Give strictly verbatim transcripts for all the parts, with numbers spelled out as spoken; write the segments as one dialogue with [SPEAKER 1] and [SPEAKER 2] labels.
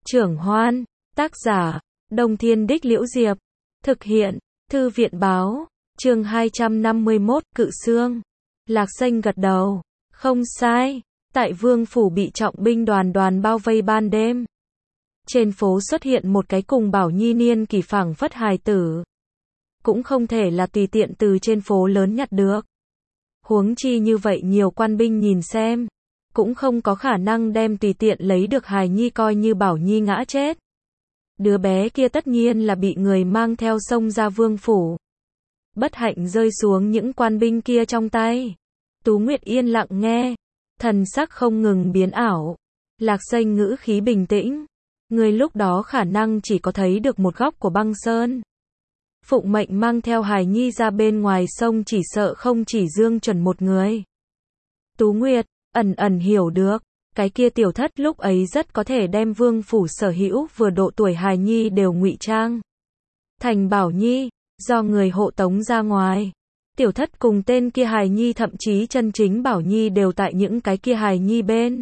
[SPEAKER 1] Trưởng Hoan, tác giả, Đông Thiên Đích Liễu Diệp, thực hiện, Thư viện báo, chương hai trăm năm mươi mốt, Cự Xương. Lạc Xanh gật đầu, không sai, tại Vương Phủ bị trọng binh đoàn đoàn bao vây ban đêm. Trên phố xuất hiện một cái cùng Bảo Nhi niên kỳ phảng phất hài tử. Cũng không thể là tùy tiện từ trên phố lớn nhặt được. Huống chi như vậy nhiều quan binh nhìn xem, cũng không có khả năng đem tùy tiện lấy được hài nhi coi như Bảo Nhi ngã chết. Đứa bé kia tất nhiên là bị người mang theo xông ra Vương Phủ. Bất hạnh rơi xuống những quan binh kia trong tay. Tú Nguyệt yên lặng nghe, thần sắc không ngừng biến ảo. Lạc Xanh ngữ khí bình tĩnh, người lúc đó khả năng chỉ có thấy được một góc của băng sơn. Phụng mệnh mang theo hài nhi ra bên ngoài sông chỉ sợ không chỉ Dương Chuẩn một người. Tú Nguyệt ẩn ẩn hiểu được, cái kia tiểu thất lúc ấy rất có thể đem Vương Phủ sở hữu vừa độ tuổi hài nhi đều ngụy trang thành Bảo Nhi, do người hộ tống ra ngoài. Tiểu thất cùng tên kia hài nhi thậm chí chân chính Bảo Nhi đều tại những cái kia hài nhi bên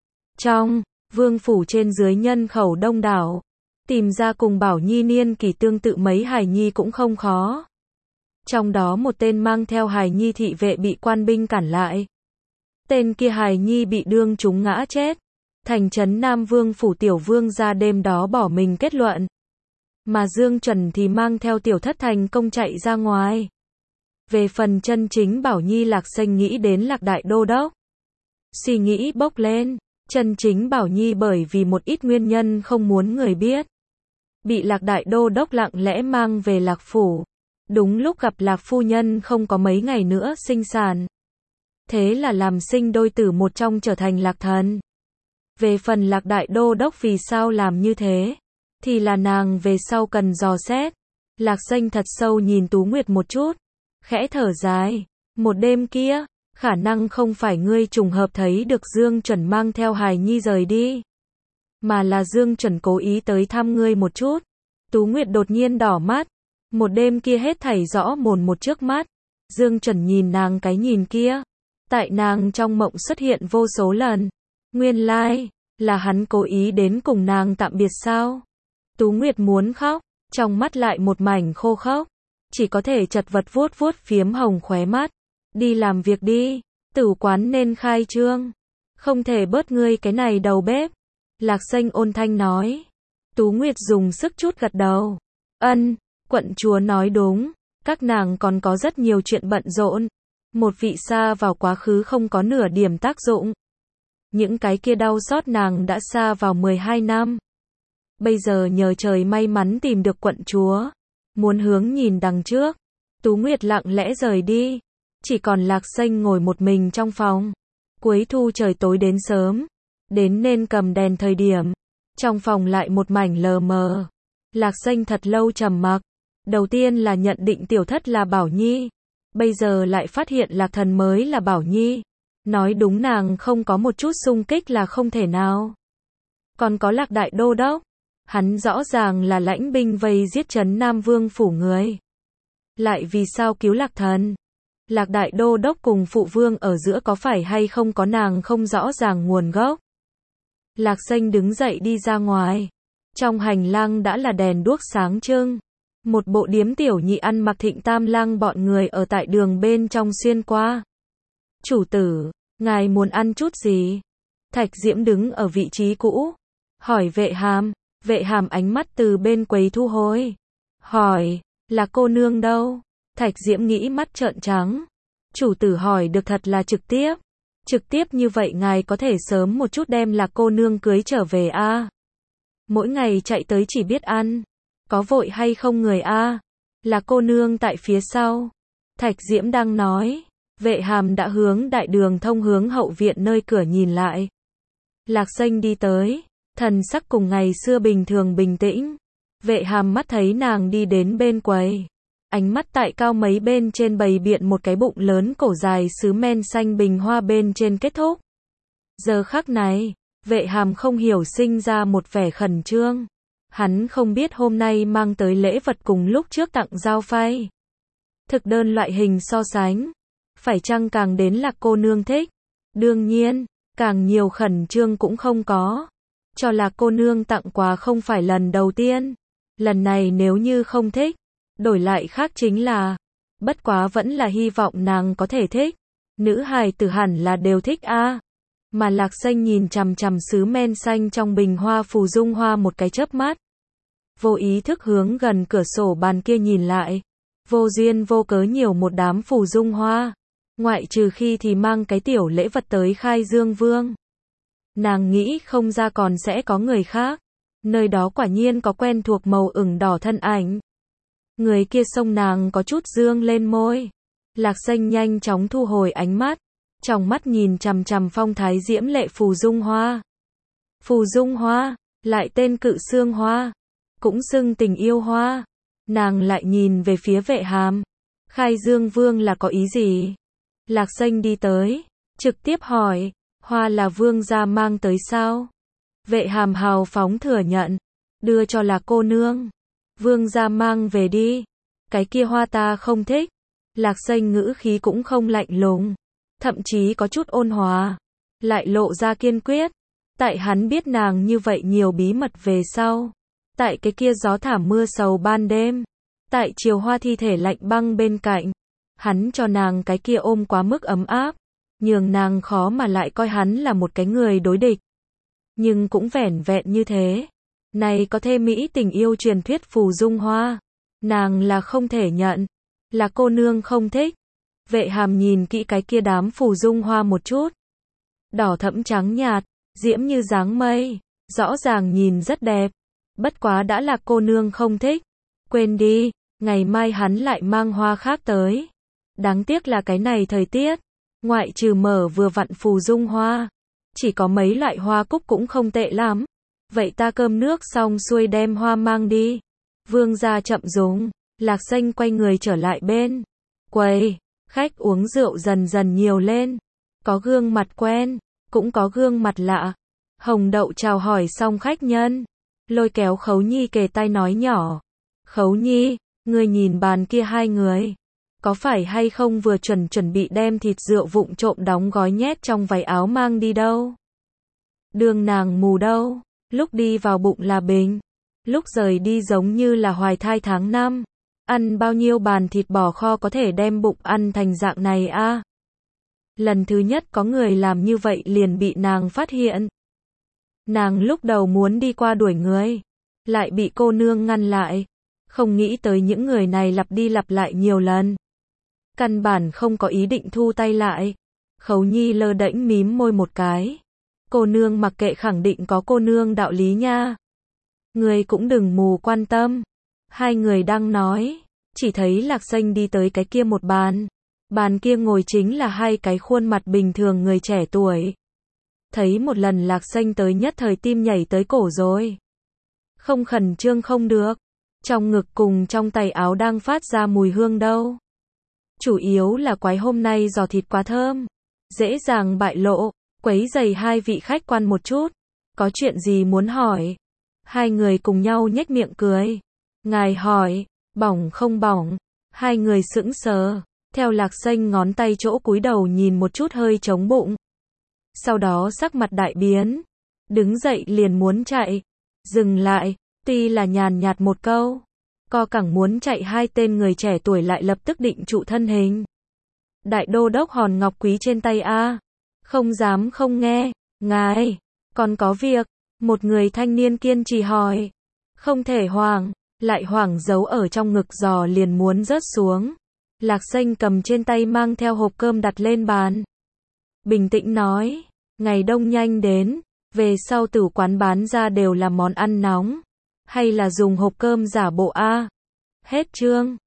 [SPEAKER 1] trong. Vương Phủ trên dưới nhân khẩu đông đảo, tìm ra cùng Bảo Nhi niên kỳ tương tự mấy hài nhi cũng không khó. Trong đó một tên mang theo hài nhi thị vệ bị quan binh cản lại. Tên kia hài nhi bị đương chúng ngã chết. Thành trấn Nam Vương Phủ tiểu vương ra đêm đó bỏ mình kết luận. Mà Dương Chuẩn thì mang theo tiểu thất thành công chạy ra ngoài. Về phần chân chính Bảo Nhi, Lạc Xanh nghĩ đến Lạc Đại Đô Đốc. Suy nghĩ bốc lên, chân chính Bảo Nhi bởi vì một ít nguyên nhân không muốn người biết, bị Lạc Đại Đô Đốc lặng lẽ mang về Lạc Phủ. Đúng lúc gặp Lạc phu nhân không có mấy ngày nữa sinh sản. Thế là làm sinh đôi tử một trong trở thành Lạc Thần. Về phần Lạc Đại Đô Đốc vì sao làm như thế, thì là nàng về sau cần dò xét. Lạc Xanh thật sâu nhìn Tú Nguyệt một chút, khẽ thở dài. Một đêm kia, khả năng không phải ngươi trùng hợp thấy được Dương Chuẩn mang theo hài nhi rời đi, mà là Dương Chuẩn cố ý tới thăm ngươi một chút. Tú Nguyệt đột nhiên đỏ mắt. Một đêm kia hết thảy rõ mồn một trước mắt. Dương Chuẩn nhìn nàng cái nhìn kia, tại nàng trong mộng xuất hiện vô số lần. Nguyên lai, like, là hắn cố ý đến cùng nàng tạm biệt sao? Tú Nguyệt muốn khóc, trong mắt lại một mảnh khô khốc, chỉ có thể chật vật vuốt vuốt phiếm hồng khóe mắt. Đi làm việc đi, tử quán nên khai trương, không thể bớt ngươi cái này đầu bếp. Lạc Xanh ôn thanh nói. Tú Nguyệt dùng sức chút gật đầu. Ân, quận chúa nói đúng, các nàng còn có rất nhiều chuyện bận rộn. Một vị xa vào quá khứ không có nửa điểm tác dụng. Những cái kia đau xót nàng đã xa vào mười hai năm. Bây giờ nhờ trời may mắn tìm được quận chúa, muốn hướng nhìn đằng trước. Tú Nguyệt lặng lẽ rời đi, chỉ còn Lạc Xanh ngồi một mình trong phòng. Cuối thu trời tối đến sớm, đến nên cầm đèn thời điểm, trong phòng lại một mảnh lờ mờ. Lạc Xanh thật lâu trầm mặc, đầu tiên là nhận định tiểu thất là Bảo Nhi, bây giờ lại phát hiện Lạc Thần mới là Bảo Nhi. Nói đúng nàng không có một chút xung kích là không thể nào. Còn có Lạc Đại Đô Đốc, hắn rõ ràng là lãnh binh vây giết trấn Nam Vương Phủ người, lại vì sao cứu Lạc Thần? Lạc Đại Đô Đốc cùng phụ vương ở giữa có phải hay không có nàng không rõ ràng nguồn gốc. Lạc Xanh đứng dậy đi ra ngoài. Trong hành lang đã là đèn đuốc sáng trưng. Một bộ điếm tiểu nhị ăn mặc Thịnh Tam Lang bọn người ở tại đường bên trong xuyên qua. Chủ tử, ngài muốn ăn chút gì? Thạch Diễm đứng ở vị trí cũ, hỏi Vệ Hàm. Vệ Hàm ánh mắt từ bên quầy thu hồi, hỏi, là cô nương đâu? Thạch Diễm nghĩ mắt trợn trắng. Chủ tử hỏi được thật là trực tiếp. Trực tiếp như vậy ngài có thể sớm một chút đem Lạc cô nương cưới trở về a. À? Mỗi ngày chạy tới chỉ biết ăn, có vội hay không người a? À? Lạc cô nương tại phía sau. Thạch Diễm đang nói, Vệ Hàm đã hướng đại đường thông hướng hậu viện nơi cửa nhìn lại. Lạc Xanh đi tới, thần sắc cùng ngày xưa bình thường bình tĩnh. Vệ Hàm mắt thấy nàng đi đến bên quầy, ánh mắt tại cao mấy bên trên bày biện một cái bụng lớn cổ dài sứ men xanh bình hoa bên trên kết thúc. Giờ khắc này, Vệ Hàm không hiểu sinh ra một vẻ khẩn trương. Hắn không biết hôm nay mang tới lễ vật cùng lúc trước tặng giao phay, thực đơn loại hình so sánh, phải chăng càng đến Lạc cô nương thích? Đương nhiên, càng nhiều khẩn trương cũng không có. cho Lạc cô nương tặng quà không phải lần đầu tiên. Lần này nếu như không thích, đổi lại khác chính là, bất quá vẫn là hy vọng nàng có thể thích. Nữ hài tử hẳn là đều thích a. Mà Lạc Xanh nhìn chằm chằm sứ men xanh trong bình hoa phù dung hoa một cái chớp mắt. Vô ý thức hướng gần cửa sổ bàn kia nhìn lại. Vô duyên vô cớ nhiều một đám phù dung hoa. Ngoại trừ khi thì mang cái tiểu lễ vật tới khai dương vương. Nàng nghĩ không ra còn sẽ có người khác. Nơi đó quả nhiên có quen thuộc màu ửng đỏ thân ảnh. Người kia xông nàng có chút dương lên môi. Lạc Xanh nhanh chóng thu hồi ánh mắt. Trong mắt nhìn chằm chằm phong thái diễm lệ phù dung hoa. Phù dung hoa, lại tên cự xương hoa. Cũng xưng tình yêu hoa. Nàng lại nhìn về phía Vệ Hàm. Khai dương vương là có ý gì? Lạc Xanh đi tới. Trực tiếp hỏi. Hoa là vương gia mang tới sao? Vệ Hàm hào phóng thừa nhận. Đưa cho Lạc cô nương. Vương gia mang về đi. Cái kia hoa ta không thích. Lạc Xanh ngữ khí cũng không lạnh lùng. Thậm chí có chút ôn hòa. Lại lộ ra kiên quyết. Tại hắn biết nàng như vậy nhiều bí mật về sau. Tại cái kia gió thảm mưa sầu ban đêm. Tại chiều hoa thi thể lạnh băng bên cạnh. Hắn cho nàng cái kia ôm quá mức ấm áp. Nhường nàng khó mà lại coi hắn là một cái người đối địch. Nhưng cũng vẻn vẹn như thế. Này có thêm mỹ tình yêu truyền thuyết phù dung hoa. Nàng là không thể nhận. Là cô nương không thích. Vệ Hàm nhìn kỹ cái kia đám phù dung hoa một chút. Đỏ thẫm trắng nhạt, diễm như dáng mây. Rõ ràng nhìn rất đẹp. Bất quá đã là cô nương không thích. Quên đi, ngày mai hắn lại mang hoa khác tới. Đáng tiếc là cái này thời tiết. Ngoại trừ mở vừa vặn phù dung hoa. Chỉ có mấy loại hoa cúc cũng không tệ lắm. Vậy ta cơm nước xong xuôi đem hoa mang đi. Vương gia chậm dùng. Lạc Xanh quay người trở lại bên quầy. Khách uống rượu dần dần nhiều lên. Có gương mặt quen, cũng có gương mặt lạ. Hồng Đậu chào hỏi xong khách nhân. Lôi kéo Khấu Nhi kề tai nói nhỏ. Khấu Nhi, ngươi nhìn bàn kia hai người. Có phải hay không vừa chuẩn chuẩn bị đem thịt rượu vụng trộm đóng gói nhét trong váy áo mang đi đâu? Đường nàng mù đâu? Lúc đi vào bụng là bình. Lúc rời đi giống như là hoài thai tháng năm. Ăn bao nhiêu bàn thịt bò kho có thể đem bụng ăn thành dạng này a? À? Lần thứ nhất có người làm như vậy liền bị nàng phát hiện. Nàng lúc đầu muốn đi qua đuổi người. Lại bị cô nương ngăn lại. Không nghĩ tới những người này lặp đi lặp lại nhiều lần. Căn bản không có ý định thu tay lại. Khấu Nhi lơ đễnh mím môi một cái. Cô nương mặc kệ khẳng định có cô nương đạo lý nha. Người cũng đừng mù quan tâm. Hai người đang nói. Chỉ thấy Lạc Xanh đi tới cái kia một bàn. Bàn kia ngồi chính là hai cái khuôn mặt bình thường người trẻ tuổi. Thấy một lần Lạc Xanh tới nhất thời tim nhảy tới cổ rồi. Không khẩn trương không được. Trong ngực cùng trong tay áo đang phát ra mùi hương đâu. Chủ yếu là quái hôm nay giò thịt quá thơm. Dễ dàng bại lộ. Quấy giày hai vị khách quan một chút. Có chuyện gì muốn hỏi? Hai người cùng nhau nhếch miệng cười. Ngài hỏi, bỏng không bỏng? Hai người sững sờ. Theo Lạc Xanh ngón tay chỗ cúi đầu nhìn một chút hơi trống bụng. Sau đó sắc mặt đại biến. Đứng dậy liền muốn chạy. Dừng lại. Tuy là nhàn nhạt một câu. Co cẳng muốn chạy hai tên người trẻ tuổi lại lập tức định trụ thân hình. Đại đô đốc hòn ngọc quý trên tay a. Không dám không nghe. Ngài, còn có việc. Một người thanh niên kiên trì hỏi. Không thể hoảng. Lại hoảng giấu ở trong ngực giò liền muốn rớt xuống. Lạc Xanh cầm trên tay mang theo hộp cơm đặt lên bàn. Bình tĩnh nói. Ngày đông nhanh đến. Về sau tử quán bán ra đều là món ăn nóng. Hay là dùng hộp cơm giả bộ a. Hết chương.